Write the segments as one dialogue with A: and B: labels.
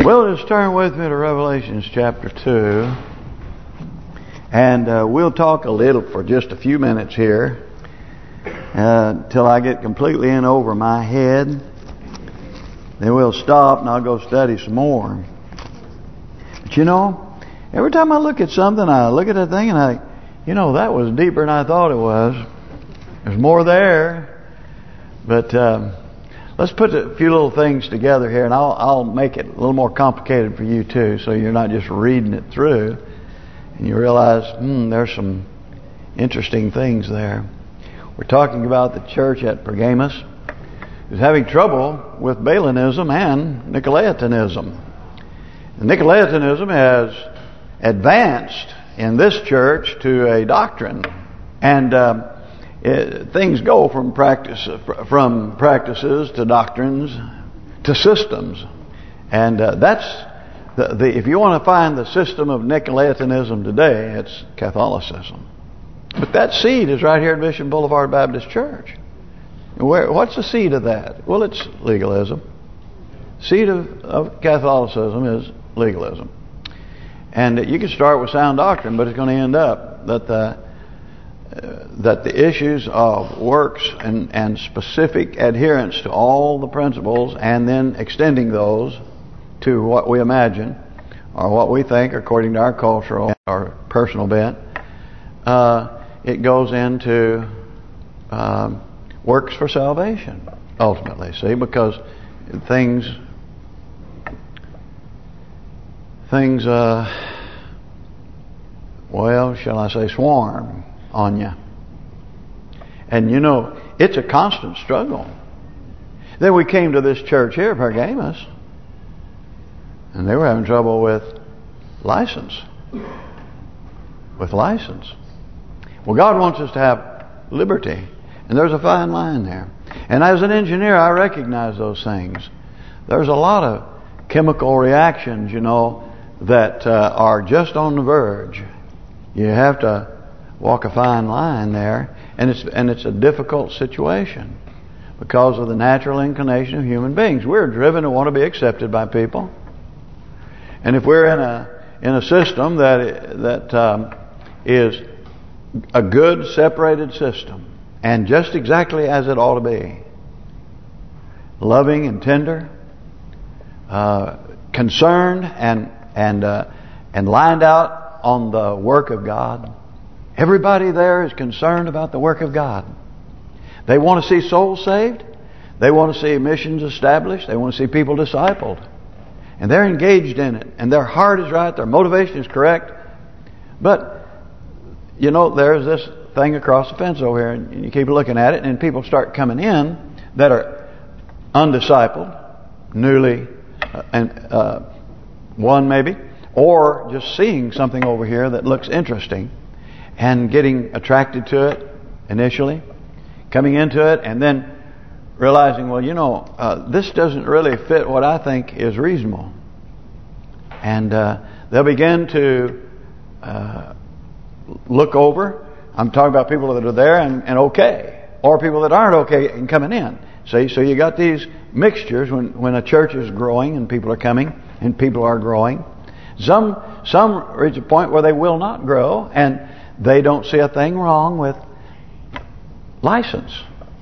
A: Well, just turn with me to Revelations chapter 2. And we'll talk a little for just a few minutes here. Till I get completely in over my head. Then we'll stop and I'll go study some more. But you know, every time I look at something, I look at that thing and I think, you know, that was deeper than I thought it was. There's more there. But let's put a few little things together here, and I'll make it a little more complicated for you too, so you're not just reading it through and you realize, there's some interesting things there. We're talking about the church at Pergamos who's having trouble with Balaamism and Nicolaitanism. Nicolaitanism has advanced in this church to a doctrine, and things go from practices to doctrines to systems, and that's if you want to find the system of Nicolaitanism today, it's Catholicism. But that seed is right here at Mission Boulevard Baptist Church. What's the seed of that? Well, it's legalism. Seed of Catholicism is legalism. And you can start with sound doctrine, but it's going to end up that the issues of works and specific adherence to all the principles, and then extending those to what we imagine or what we think according to our cultural or personal bent, it goes into works for salvation ultimately. See, because things well, shall I say, swarm on you. And you know, it's a constant struggle. Then we came to this church here, Pergamos, and they were having trouble with license. Well, God wants us to have liberty, and there's a fine line there. And as an engineer, I recognize those things. There's a lot of chemical reactions, you know, that are just on the verge. You have to walk a fine line there, and it's a difficult situation because of the natural inclination of human beings. We're driven to want to be accepted by people, and if we're in a system that is a good separated system and just exactly as it ought to be, loving and tender, concerned and lined out on the work of God. Everybody there is concerned about the work of God. They want to see souls saved. They want to see missions established. They want to see people discipled. And they're engaged in it. And their heart is right. Their motivation is correct. But, you know, there's this thing across the fence over here. And you keep looking at it. And people start coming in that are undiscipled, newly, one maybe, or just seeing something over here that looks interesting and getting attracted to it initially, coming into it, and then realizing, well, you know, this doesn't really fit what I think is reasonable. And they'll begin to look over. I'm talking about people that are there and okay, or people that aren't okay and coming in. See, so you got these mixtures when a church is growing and people are coming and people are growing. Some reach a point where they will not grow, and they don't see a thing wrong with license.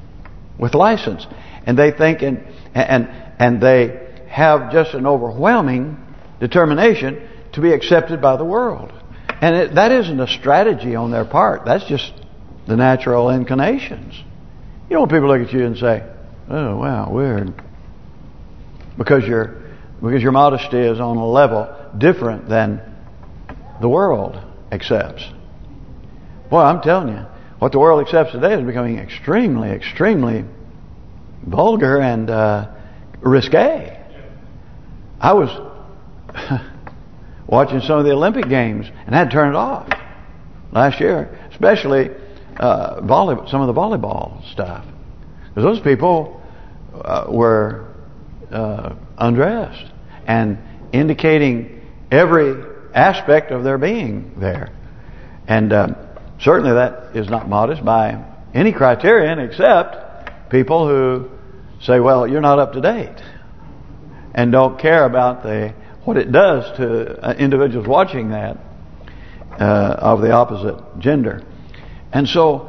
A: And they think and they have just an overwhelming determination to be accepted by the world. And that isn't a strategy on their part. That's just the natural inclinations. You know, when people look at you and say, "Oh, wow, weird," because your modesty is on a level different than the world accepts. Boy, I'm telling you, what the world accepts today is becoming extremely, extremely vulgar and risque. I was watching some of the Olympic Games and had to turn it off last year, especially some of the volleyball stuff, because those people were undressed and indicating every aspect of their being there. And certainly that is not modest by any criterion, except people who say, well, you're not up to date, and don't care about the what it does to individuals watching that of the opposite gender. And so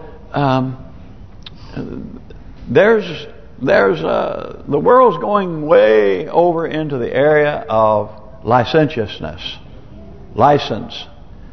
A: there's the world's going way over into the area of licentiousness, license,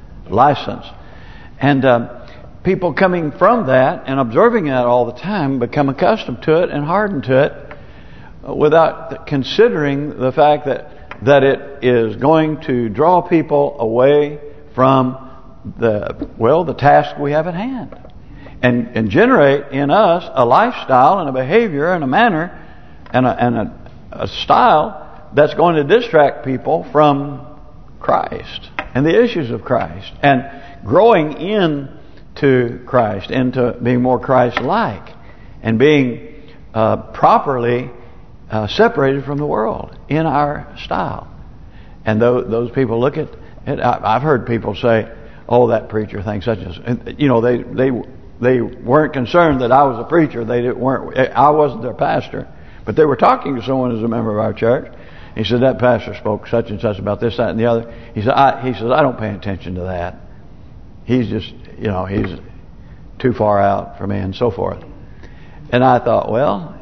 A: and people coming from that and observing that all the time become accustomed to it and hardened to it, without considering the fact that it is going to draw people away from the task we have at hand, and generate in us a lifestyle and a behavior and a manner and a style that's going to distract people from Christ and the issues of Christ, and growing into Christ, into being more Christ-like, and being properly separated from the world in our style. And those people look at it. I've heard people say, "Oh, that preacher thinks such as," you know, they weren't concerned that I was a preacher. I wasn't their pastor, but they were talking to someone who's a member of our church. He said, "That pastor spoke such and such about this, that, and the other." He said, "I don't pay attention to that. He's just, he's too far out for me," and so forth. And I thought, well,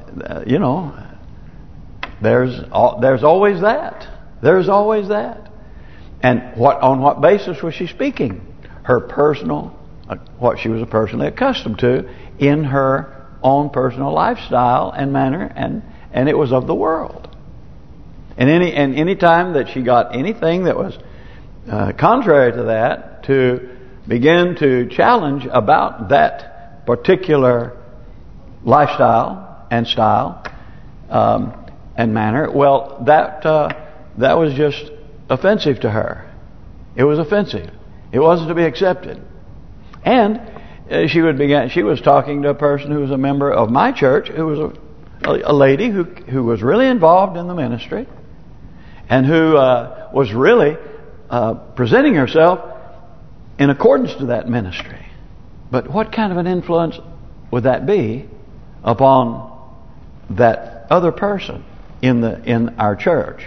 A: there's always that. There's always that. And on what basis was she speaking? Her personal, what she was personally accustomed to in her own personal lifestyle and manner, and it was of the world. And any time that she got anything that was contrary to that, to begin to challenge about that particular lifestyle and style and manner, well, that was just offensive to her. It was offensive. It wasn't to be accepted. And she was talking to a person who was a member of my church, who was a lady who was really involved in the ministry, and who was really presenting herself in accordance to that ministry. But what kind of an influence would that be upon that other person in our church?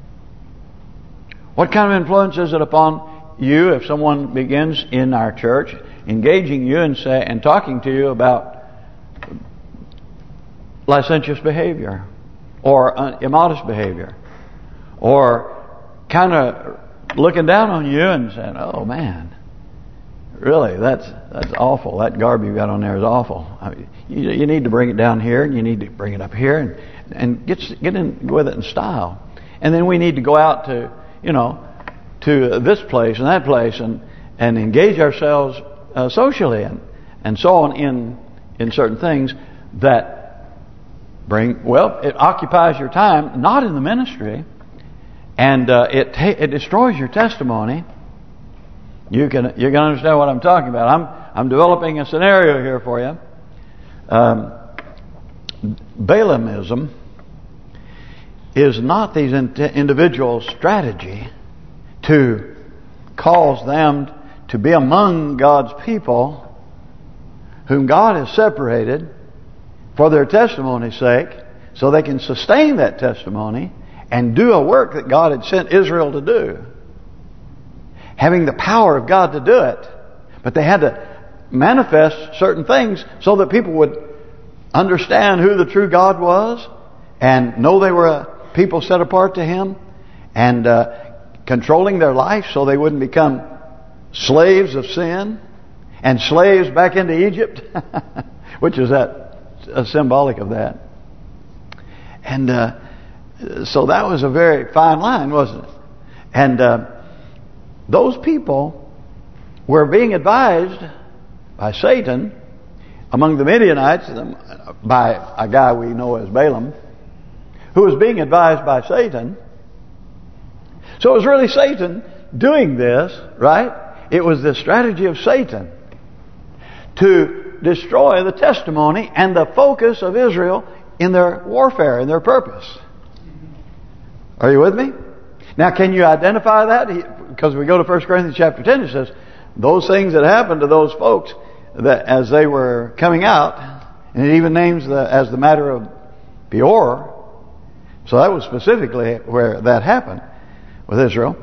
A: What kind of influence is it upon you if someone begins in our church engaging you and talking to you about licentious behavior or immodest behavior, or kind of looking down on you and saying, "Oh man, really, that's awful. That garb you got on there is awful. You need to bring it down here, and you need to bring it up here, and get in with it in style." And then we need to go out to to this place and that place and engage ourselves socially and so on in certain things that it occupies your time, not in the ministry, and it destroys your testimony. You're going to understand what I'm talking about. I'm developing a scenario here for you. Balaamism is not these individuals' strategy to cause them to be among God's people, whom God has separated for their testimony's sake, so they can sustain that testimony and do a work that God had sent Israel to do, having the power of God to do it. But they had to manifest certain things so that people would understand who the true God was, and know they were a people set apart to Him, and controlling their life so they wouldn't become slaves of sin and slaves back into Egypt, which is symbolic of that. And so that was a very fine line, wasn't it? And those people were being advised by Satan among the Midianites, by a guy we know as Balaam, who was being advised by Satan. So it was really Satan doing this, right? It was the strategy of Satan to destroy the testimony and the focus of Israel in their warfare, in their purpose. Are you with me? Now, can you identify that? Because we go to 1 Corinthians chapter 10, it says, those things that happened to those folks that as they were coming out, and it even names as the matter of Peor. So that was specifically where that happened, with Israel.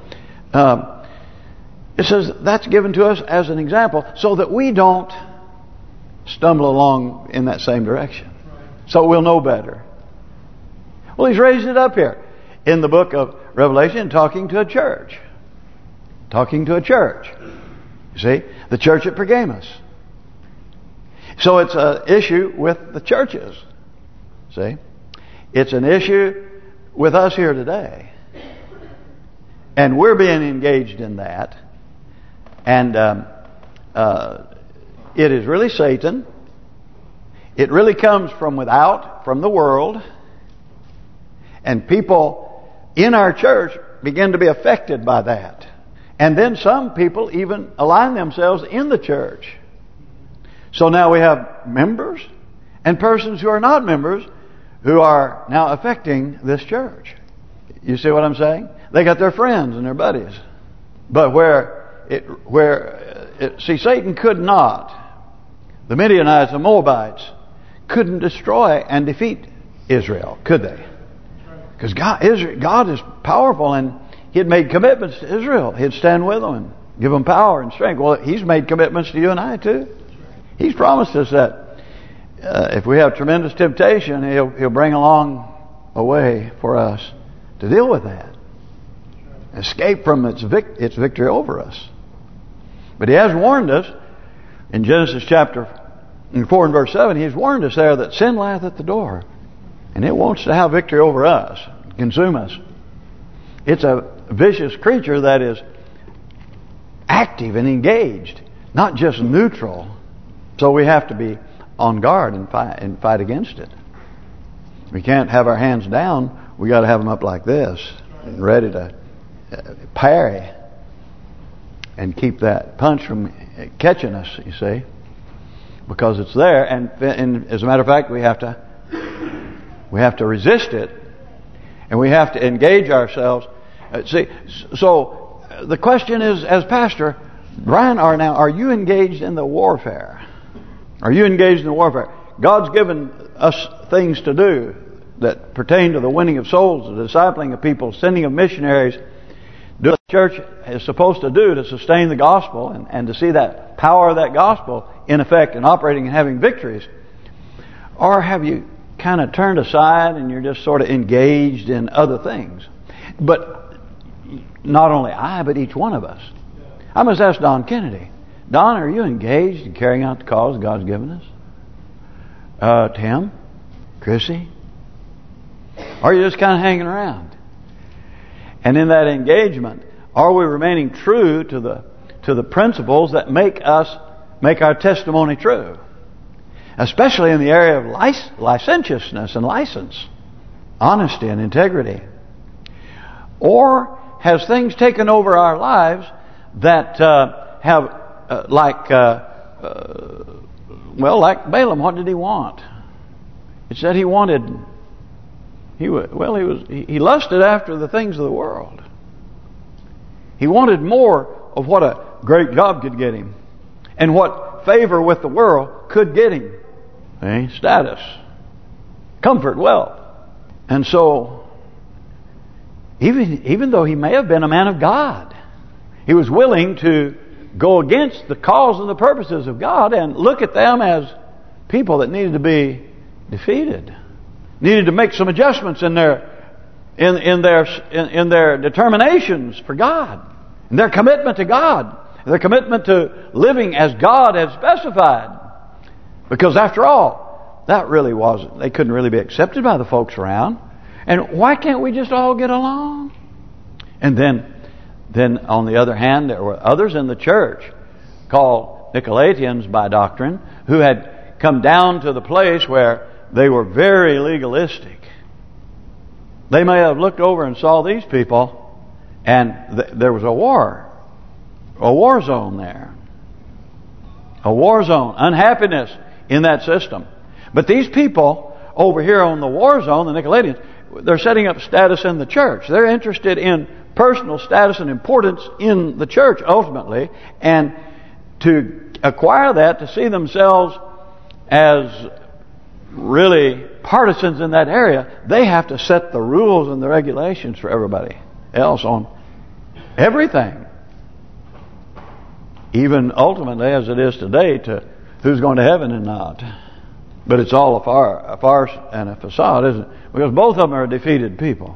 A: It says that's given to us as an example so that we don't stumble along in that same direction. So we'll know better. Well, he's raised it up here in the book of Revelation, talking to a church. Talking to a church. You see, the church at Pergamos. So it's an issue with the churches. See, it's an issue with us here today, and we're being engaged in that. And it is really Satan. It really comes from without, from the world. And people in our church begin to be affected by that. And then some people even align themselves in the church. So now we have members and persons who are not members who are now affecting this church. You see what I'm saying? They got their friends and their buddies. But see, Satan could not. The Midianites, the Moabites, couldn't destroy and defeat Israel, could they? Because God is powerful, and He had made commitments to Israel. He'd stand with them and give them power and strength. Well, He's made commitments to you and I too. He's promised us that if we have tremendous temptation, He'll bring along a way for us to deal with that. Escape from its victory over us. But He has warned us in Genesis chapter 4 and verse 7. He's warned us there that sin lieth at the door, and it wants to have victory over us, consume us. It's a vicious creature that is active and engaged, not just neutral. So we have to be on guard and fight against it. We can't have our hands down. We got to have them up like this, and ready to parry and keep that punch from catching us, you see, because it's there. And as a matter of fact, we have to resist it, and we have to engage ourselves. So the question is, as pastor, Brian, are you engaged in the warfare? Are you engaged in the warfare? God's given us things to do that pertain to the winning of souls, the discipling of people, sending of missionaries. Do what the church is supposed to do to sustain the gospel and to see that power of that gospel in effect and operating and having victories? Or have you kind of turned aside and you're just sort of engaged in other things? But not only I, but each one of us. I must ask Don Kennedy. Don, are you engaged in carrying out the cause God's given us? Tim? Chrissy? Or are you just kind of hanging around? And in that engagement, are we remaining true to the principles that make our testimony true? Especially in the area of licentiousness and license, honesty and integrity. Or has things taken over our lives that have like Balaam? What did he want? It said he wanted. He lusted after the things of the world. He wanted more of what a great job could get him, and what favor with the world could get him. Status, comfort, wealth. And so, even though he may have been a man of God, he was willing to go against the cause and the purposes of God and look at them as people that needed to be defeated. Needed to make some adjustments in their determinations for God, in their commitment to God, their commitment to living as God had specified. Because after all, that really wasn't. They couldn't really be accepted by the folks around. And why can't we just all get along? And then on the other hand, there were others in the church called Nicolaitans by doctrine who had come down to the place where they were very legalistic. They may have looked over and saw these people, and there was a war zone there. A war zone, unhappiness in that system. But these people over here on the war zone, the Nicolaitans, they're setting up status in the church. They're interested in personal status and importance in the church ultimately, and to acquire that, to see themselves as really partisans in that area, they have to set the rules and the regulations for everybody else on everything. Even ultimately, as it is today, to who's going to heaven and not. But it's all a farce and a facade, isn't it? Because both of them are defeated people.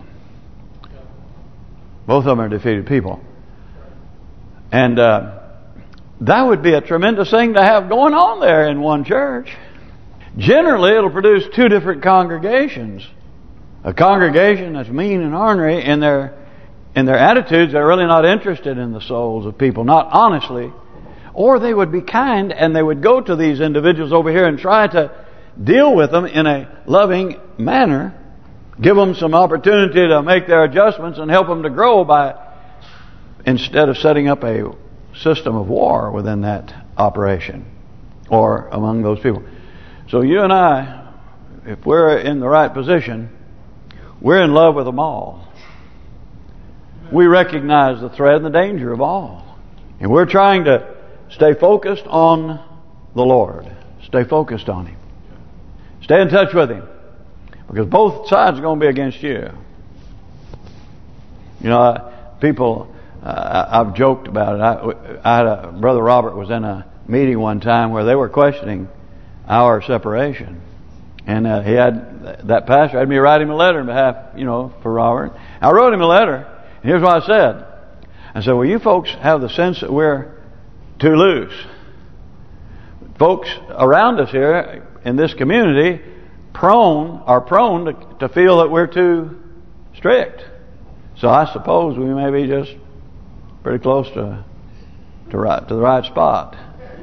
A: Both of them are defeated people. And that would be a tremendous thing to have going on there in one church. Generally, it'll produce two different congregations. A congregation that's mean and ornery in their attitudes. They're really not interested in the souls of people, not honestly. Or they would be kind and they would go to these individuals over here and try to deal with them in a loving manner. Give them some opportunity to make their adjustments and help them to grow instead of setting up a system of war within that operation or among those people. So you and I, if we're in the right position, we're in love with them all. We recognize the threat and the danger of all. And we're trying to stay focused on the Lord. Stay focused on Him. Stay in touch with Him. Because both sides are going to be against you. You know, people, I've joked about it. I had Brother Robert was in a meeting one time where they were questioning our separation. And he had, that pastor had me write him a letter on behalf, for Robert. I wrote him a letter, and here's what I said. I said, well, you folks have the sense that we're too loose. Folks around us here in this community are prone to feel that we're too strict. So I suppose we may be just pretty close to the right spot.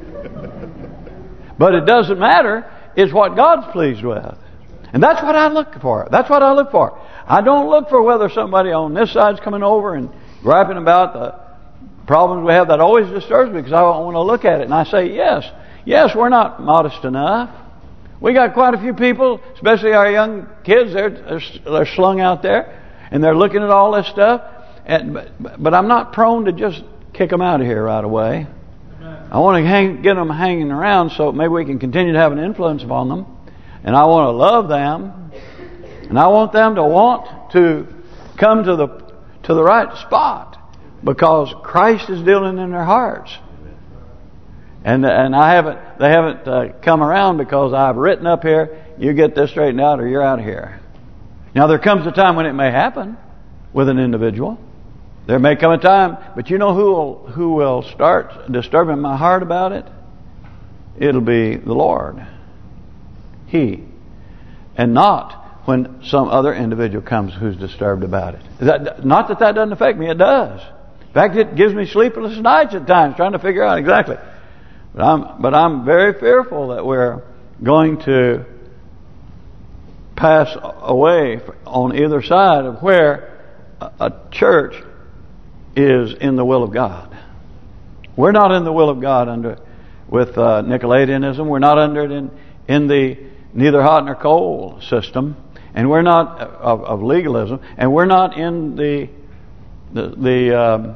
A: But it doesn't matter. It's what God's pleased with. And that's what I look for. That's what I look for. I don't look for whether somebody on this side's coming over and griping about the problems we have. That always disturbs me because I want to look at it. And I say, yes, we're not modest enough. We got quite a few people, especially our young kids, they're slung out there. And they're looking at all this stuff. But I'm not prone to just kick them out of here right away. I want to get them hanging around so maybe we can continue to have an influence upon them. And I want to love them. And I want them to want to come to the right spot. Because Christ is dealing in their hearts. And they haven't come around because I've written up here, you get this straightened out or you're out of here. Now there comes a time when it may happen with an individual. There may come a time, but you know who will start disturbing my heart about it? It'll be the Lord. He. And not when some other individual comes who's disturbed about it. Not that doesn't affect me, it does. In fact, it gives me sleepless nights at times trying to figure out exactly. But I'm very fearful that we're going to pass away on either side of where a church is in the will of God. We're not in the will of God with Nicolaitan. We're not under it in the neither hot nor cold system, and we're not of legalism, and we're not in the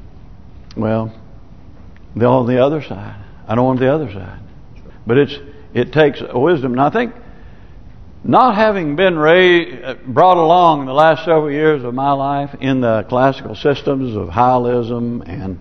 A: other side. I don't want the other side. But it takes wisdom. And I think not having been brought along in the last several years of my life in the classical systems of Hylism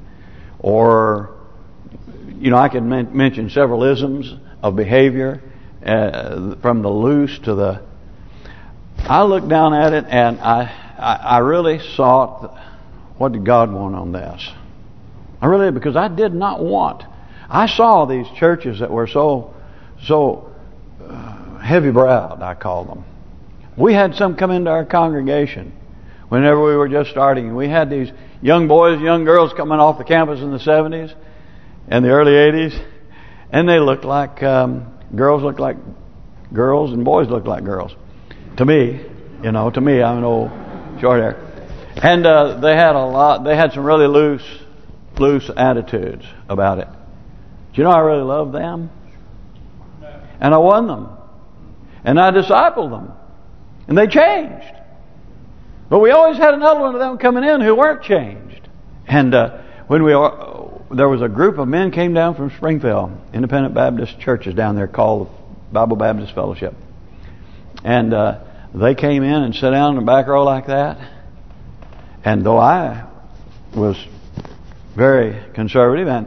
A: I can mention several isms of behavior from the loose to the. I looked down at it and I really sought what did God want on this. Because I did not want. I saw these churches that were so heavy-browed, I call them. We had some come into our congregation whenever we were just starting. We had these young boys, young girls coming off the campus in the 70s and the early 80s. And they looked like, girls looked like girls and boys looked like girls. To me, I'm an old short hair. And they had some really loose attitudes about it. Do you know I really loved them? And I won them. And I discipled them. And they changed. But we always had another one of them coming in who weren't changed. And when there was a group of men came down from Springfield, independent Baptist churches down there called Bible Baptist Fellowship. And they came in and sat down in the back row like that. And though I was very conservative, and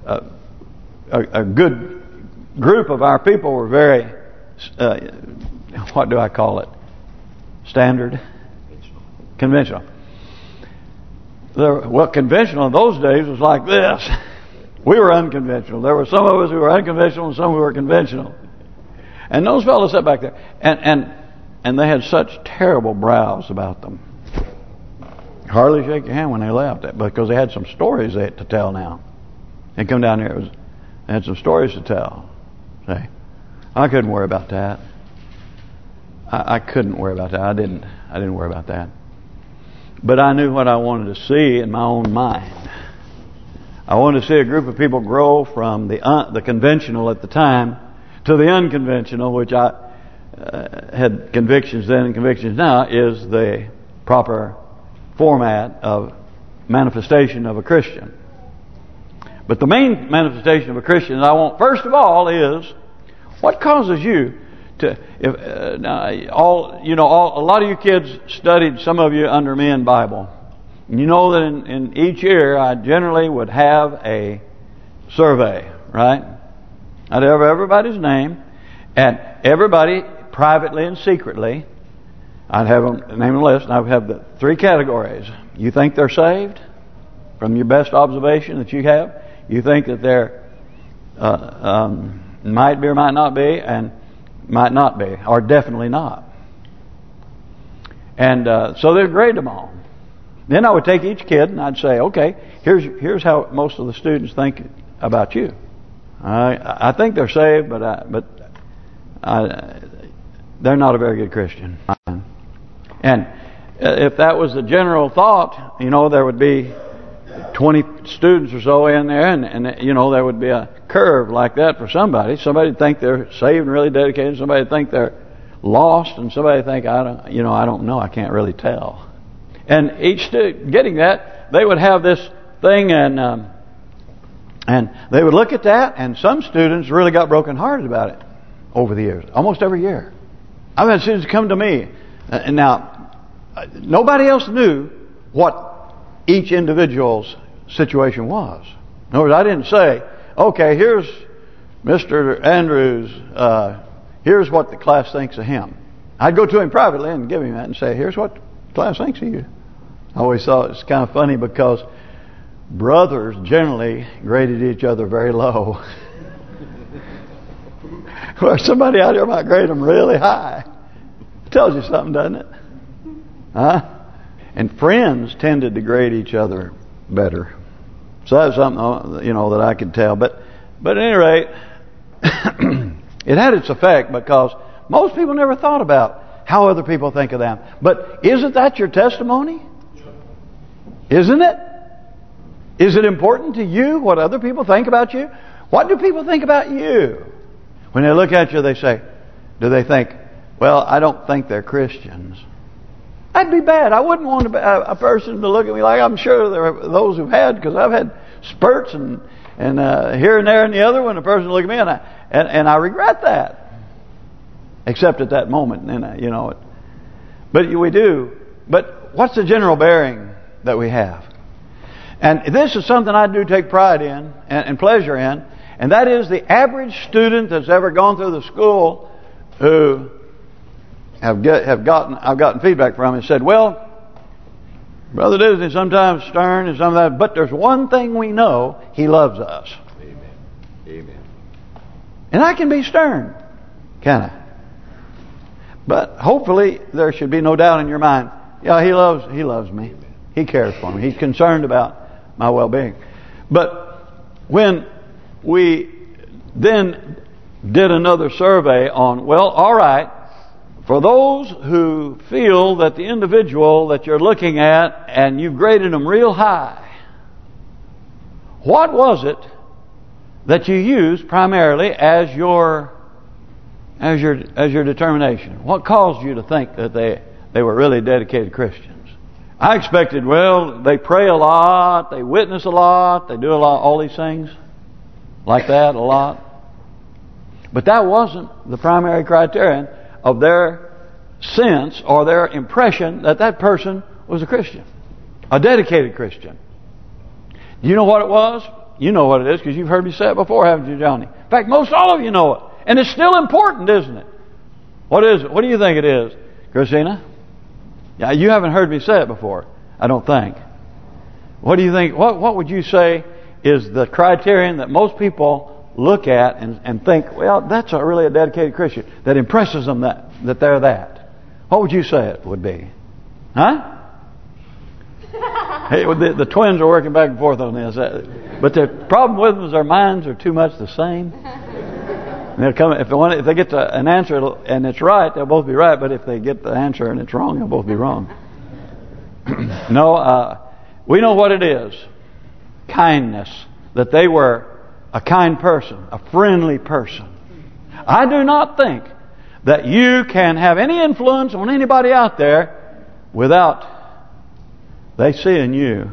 A: a good group of our people were very, what do I call it? Standard? Conventional. Well, conventional in those days was like this. We were unconventional. There were some of us who were unconventional and some who were conventional. And those fellows sat back there, and they had such terrible brows about them. Hardly shake your hand when they left, because they had some stories they had to tell now. They come down here, they had some stories to tell. Say, I couldn't worry about that. I couldn't worry about that. I didn't worry about that. But I knew what I wanted to see in my own mind. I wanted to see a group of people grow from the conventional at the time to the unconventional, which I had convictions then and convictions now, is the proper format of manifestation of a Christian. But the main manifestation of a Christian that I want, first of all, is what causes you to, a lot of you kids studied, some of you, under me in Bible. And you know that in each year I generally would have a survey, right? I'd have everybody's name, and everybody privately and secretly, I'd have them name a list, and I would have the 3 categories. You think they're saved? From your best observation that you have. You think that they're might be or might not be, and might not be, or definitely not. And so they'd grade them all. Then I would take each kid and I'd say, okay, here's how most of the students think about you. I think they're saved, but they're not a very good Christian. And if that was the general thought, there would be 20 students or so in there, and there would be a curve like that for somebody. Somebody would think they're saved and really dedicated. Somebody would think they're lost, and somebody would think, I don't know, I can't really tell. And each getting that, they would have this thing, and they would look at that, and some students really got brokenhearted about it over the years, almost every year. I've had students come to me, and now nobody else knew what each individual's situation was. In other words, I didn't say, okay, here's Mr. Andrews, here's what the class thinks of him. I'd go to him privately and give him that and say, here's what the class thinks of you. I always thought it's kind of funny because brothers generally graded each other very low. Where somebody out there might grade them really high. Tells you something, doesn't it? Huh? And friends tended to grade each other better. So that's something, that I could tell. But at any rate, it had its effect because most people never thought about how other people think of them. But isn't that your testimony? Isn't it? Is it important to you what other people think about you? What do people think about you? When they look at you, do they think, well, I don't think they're Christians. That'd be bad. I wouldn't want a person to look at me like, I'm sure there are those who've had, because I've had spurts and here and there and the other when a person look at me, and I regret that. Except at that moment, and But we do. But what's the general bearing that we have? And this is something I do take pride in and pleasure in, and that is the average student that's ever gone through the school who I've gotten feedback from and said, well, Brother Disney's sometimes stern and sometimes, but there's one thing we know: he loves us. Amen. Amen. And I can be stern, can I? But hopefully there should be no doubt in your mind. Yeah, he loves me. He cares for me. He's concerned about my well-being. But when we then did another survey on, well, all right, for those who feel that the individual that you're looking at and you've graded them real high, what was it that you used primarily as your determination? What caused you to think that they were really dedicated Christians? I expected, well, they pray a lot, they witness a lot, they do a lot, all these things like that a lot. But that wasn't the primary criterion of their sense or their impression that person was a Christian, a dedicated Christian. Do you know what it was? You know what it is because you've heard me say it before, haven't you, Johnny? In fact, most all of you know it. And it's still important, isn't it? What is it? What do you think it is, Christina? Yeah, you haven't heard me say it before, I don't think. What do you think? What would you say is the criterion that most people look at and think, well, that's really a dedicated Christian, that impresses them that they're that? What would you say it would be? Huh? Hey, the twins are working back and forth on this. But the problem with them is their minds are too much the same. And they'll come if they get an answer and it's right, they'll both be right. But if they get the answer and it's wrong, they'll both be wrong. No, we know what it is. Kindness. That they were a kind person, a friendly person. I do not think that you can have any influence on anybody out there without they see in you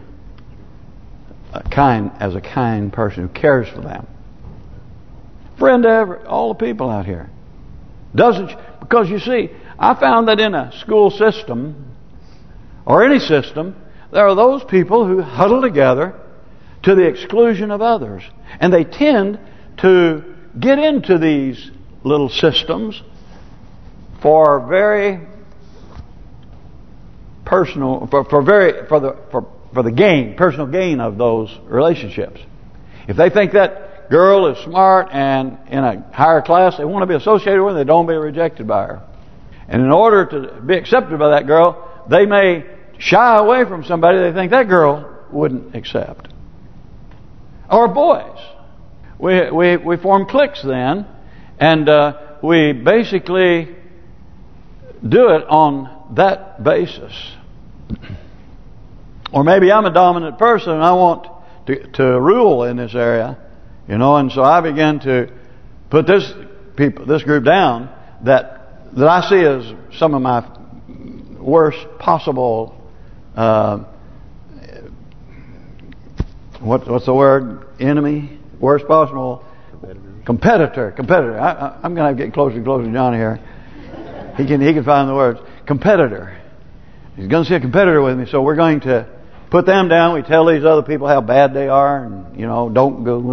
A: as a kind person who cares for them. Friend to all the people out here. Because you see, I found that in a school system or any system, there are those people who huddle together to the exclusion of others. And they tend to get into these little systems for very personal, for the gain, personal gain of those relationships. If they think that girl is smart and in a higher class, they want to be associated with her, they don't be rejected by her. And in order to be accepted by that girl, they may shy away from somebody they think that girl wouldn't accept. Or boys. We form cliques then, and we basically do it on that basis. Or maybe I'm a dominant person and I want to rule in this area, and so I begin to put this group down that I see as some of my worst possible what's the word? Enemy? Worst possible competitor. I'm going to get closer and closer to Johnny here. He can find the words. Competitor. He's going to see a competitor with me, so we're going to put them down. We tell these other people how bad they are, and don't go,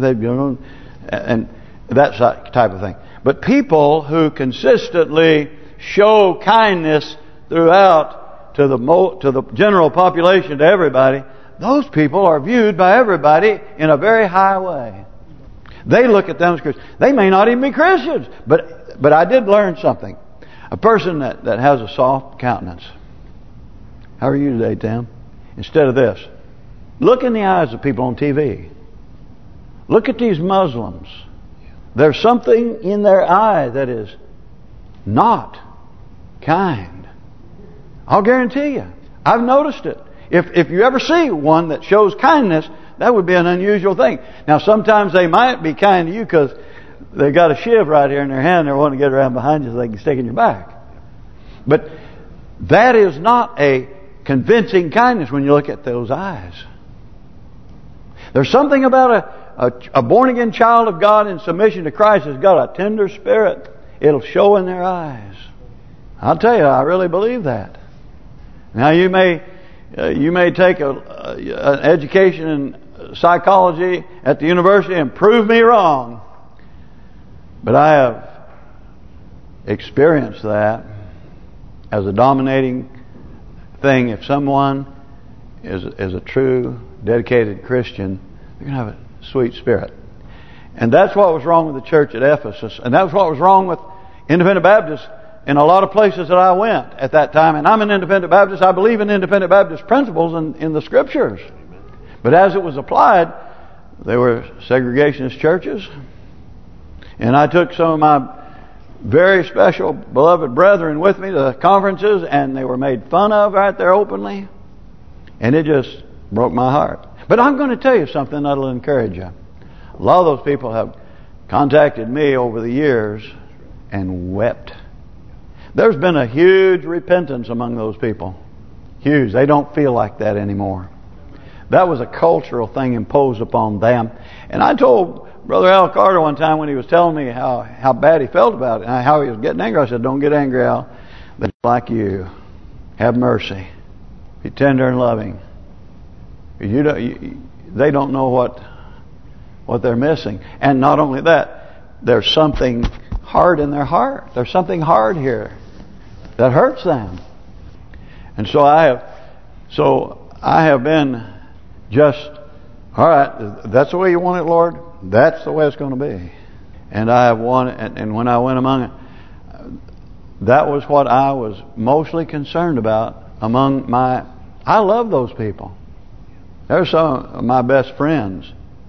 A: and that type of thing. But people who consistently show kindness throughout to the general population, to everybody, those people are viewed by everybody in a very high way. They look at them as Christians. They may not even be Christians, but I did learn something. A person that has a soft countenance. How are you today, Tim? Instead of this, look in the eyes of people on TV. Look at these Muslims. There's something in their eye that is not kind. I'll guarantee you. I've noticed it. If you ever see one that shows kindness, that would be an unusual thing. Now, sometimes they might be kind to you because they've got a shiv right here in their hand. They're wanting to get around behind you so they can stick in your back. But that is not a convincing kindness when you look at those eyes. There's something about a born-again child of God in submission to Christ has got a tender spirit. It'll show in their eyes. I'll tell you, I really believe that. Now, you may take an education in psychology at the university and prove me wrong. But I have experienced that as a dominating thing. If someone is a true, dedicated Christian, they're going to have a sweet spirit. And that's what was wrong with the church at Ephesus. And that's what was wrong with Independent Baptists in a lot of places that I went at that time. And I'm an Independent Baptist. I believe in Independent Baptist principles in the Scriptures. But as it was applied, they were segregationist churches. And I took some of my very special, beloved brethren with me to the conferences, and they were made fun of right there openly. And it just broke my heart. But I'm going to tell you something that'll encourage you. A lot of those people have contacted me over the years and wept. There's been a huge repentance among those people. Huge. They don't feel like that anymore. That was a cultural thing imposed upon them. And I told Brother Al Carter one time when he was telling me how bad he felt about it and how he was getting angry, I said, don't get angry, Al. They're like you. Have mercy. Be tender and loving. They don't know what they're missing. And not only that, there's something hard in their heart. There's something hard here that hurts them. And so I have been just, all right, that's the way you want it, Lord. That's the way it's going to be. And I have wanted, and when I went among it, that was what I was mostly concerned about among my. I love those people. They're some of my best friends,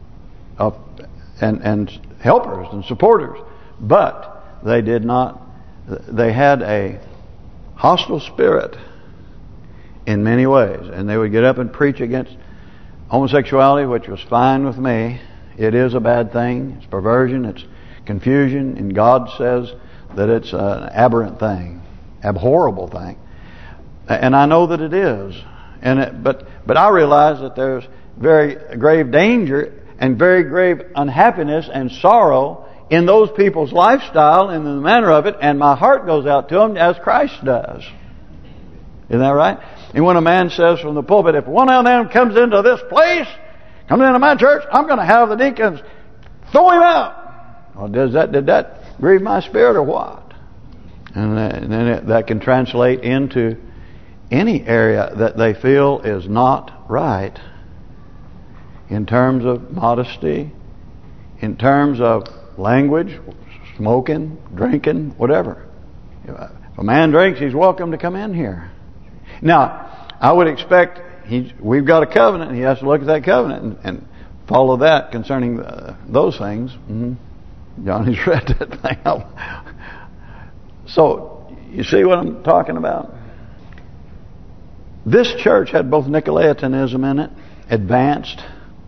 A: and helpers and supporters. But they did not. They had a hostile spirit in many ways, and they would get up and preach against homosexuality, which was fine with me. It is a bad thing. It's perversion. It's confusion. And God says that it's an aberrant thing, abhorrible thing. And I know that it is. But I realize that there's very grave danger and very grave unhappiness and sorrow in those people's lifestyle and in the manner of it. And my heart goes out to them as Christ does. Isn't that right? And when a man says from the pulpit, if one of them comes into this place, comes into my church, I'm going to have the deacons throw him out. Well, did that grieve my spirit or what? And then that can translate into any area that they feel is not right in terms of modesty, in terms of language, smoking, drinking, whatever. If a man drinks, he's welcome to come in here. Now, I would expect we've got a covenant. He has to look at that covenant and follow that concerning those things. Johnny's read that thing out. So, you see what I'm talking about? This church had both Nicolaitanism in it, advanced,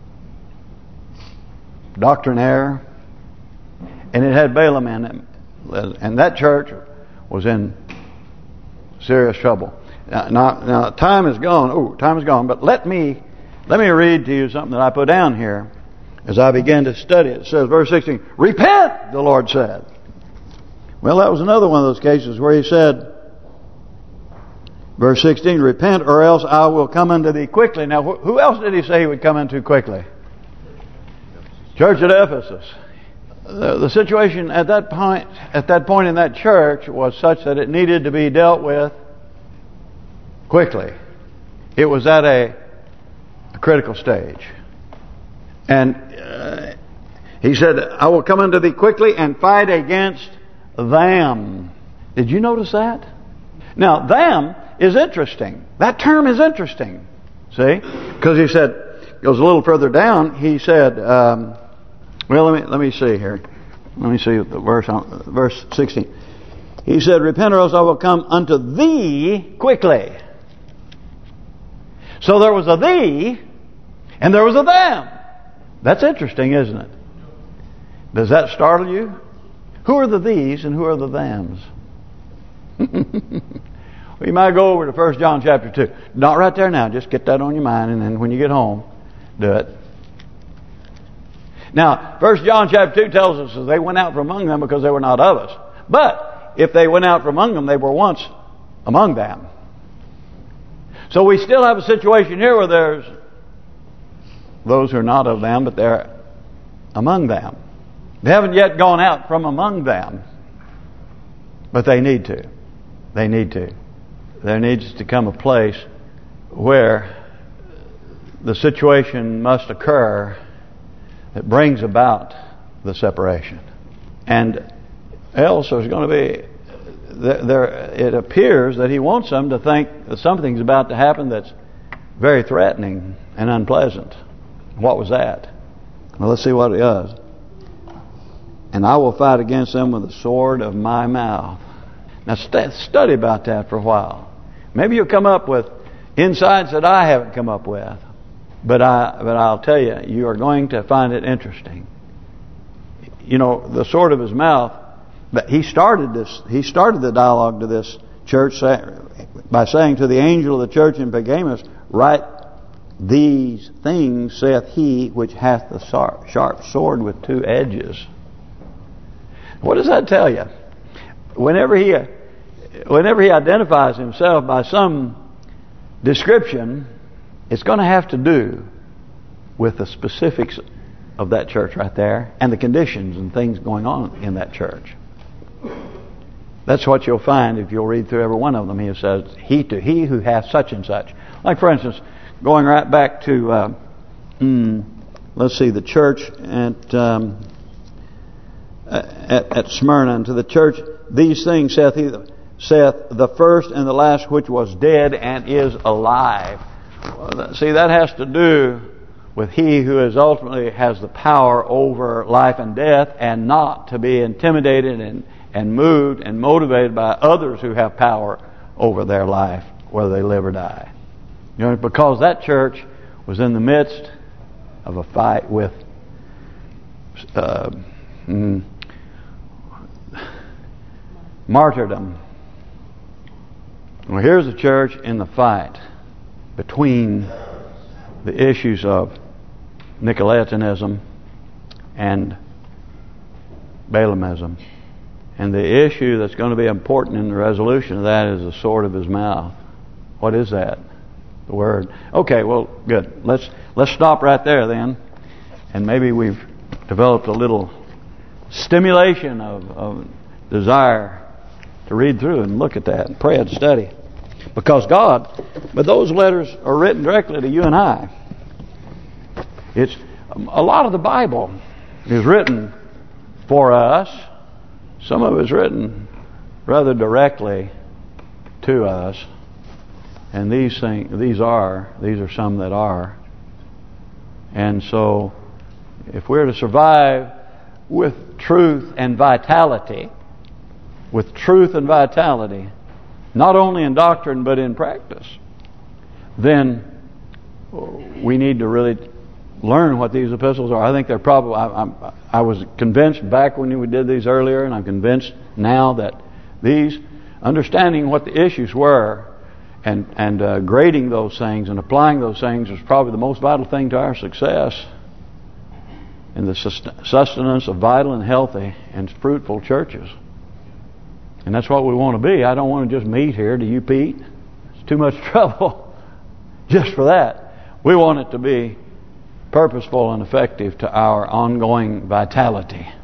A: doctrinaire, and it had Balaam in it. And that church was in serious trouble. Now time is gone. Time is gone. But let me read to you something that I put down here as I began to study it. It says, verse 16, repent, the Lord said. Well, that was another one of those cases where He said, verse 16, repent or else I will come unto thee quickly. Now, who else did He say He would come unto quickly? Church at Ephesus. The situation at that point in that church was such that it needed to be dealt with quickly. It was at a critical stage. And He said, I will come unto thee quickly and fight against them. Did you notice that? Now, them is interesting. That term is interesting. See? Because He said, goes a little further down, He said, well, let me see here. Let me see the verse 16. He said, repent or else I will come unto thee quickly. So there was a thee and there was a them. That's interesting, isn't it? Does that startle you? Who are the thees and who are the thems? Well, you might go over to 1 John chapter 2. Not right there now. Just get that on your mind, and then when you get home, do it. Now, 1 John chapter 2 tells us that they went out from among them because they were not of us. But if they went out from among them, they were once among them. So we still have a situation here where there's those who are not of them, but they're among them. They haven't yet gone out from among them. But they need to. They need to. There needs to come a place where the situation must occur that brings about the separation. And else there's going to be... It appears that He wants them to think that something's about to happen that's very threatening and unpleasant. What was that? Well, let's see what it is. And I will fight against them with the sword of my mouth. Now study about that for a while. Maybe you'll come up with insights that I haven't come up with. But I'll tell you, you are going to find it interesting. You know, the sword of His mouth. But He started the dialogue to this church by saying to the angel of the church in Pergamos, write these things saith He which hath the sharp sword with two edges. What does that tell you? Whenever he identifies Himself by some description, it's going to have to do with the specifics of that church right there and the conditions and things going on in that church. That's what you'll find if you'll read through every one of them. He says, he who hath such and such. Like, for instance, going right back to, let's see, the church at Smyrna, and to the church, these things saith the first and the last, which was dead and is alive. Well, see, that has to do with he who is ultimately has the power over life and death, and not to be intimidated and moved and motivated by others who have power over their life, whether they live or die. You know, because that church was in the midst of a fight with martyrdom. Well, here's a church in the fight between the issues of Nicolaitanism and Balaamism. And the issue that's going to be important in the resolution of that is the sword of his mouth. What is that? The word. Okay, well, good. Let's stop right there then. And maybe we've developed a little stimulation of desire to read through and look at that and pray and study. Because God, but those letters are written directly to you and I. It's a lot of the Bible is written for us. Some of it is written rather directly to us. And these are some that are. And so, if we're to survive with truth and vitality, not only in doctrine but in practice, then we need to really learn what these epistles are. I think they're probably. I was convinced back when we did these earlier, and I'm convinced now that these, understanding what the issues were, and grading those things and applying those things is probably the most vital thing to our success in the sustenance of vital and healthy and fruitful churches. And that's what we want to be. I don't want to just meet here. Do you, Pete? It's too much trouble just for that. We want it to be purposeful and effective to our ongoing vitality.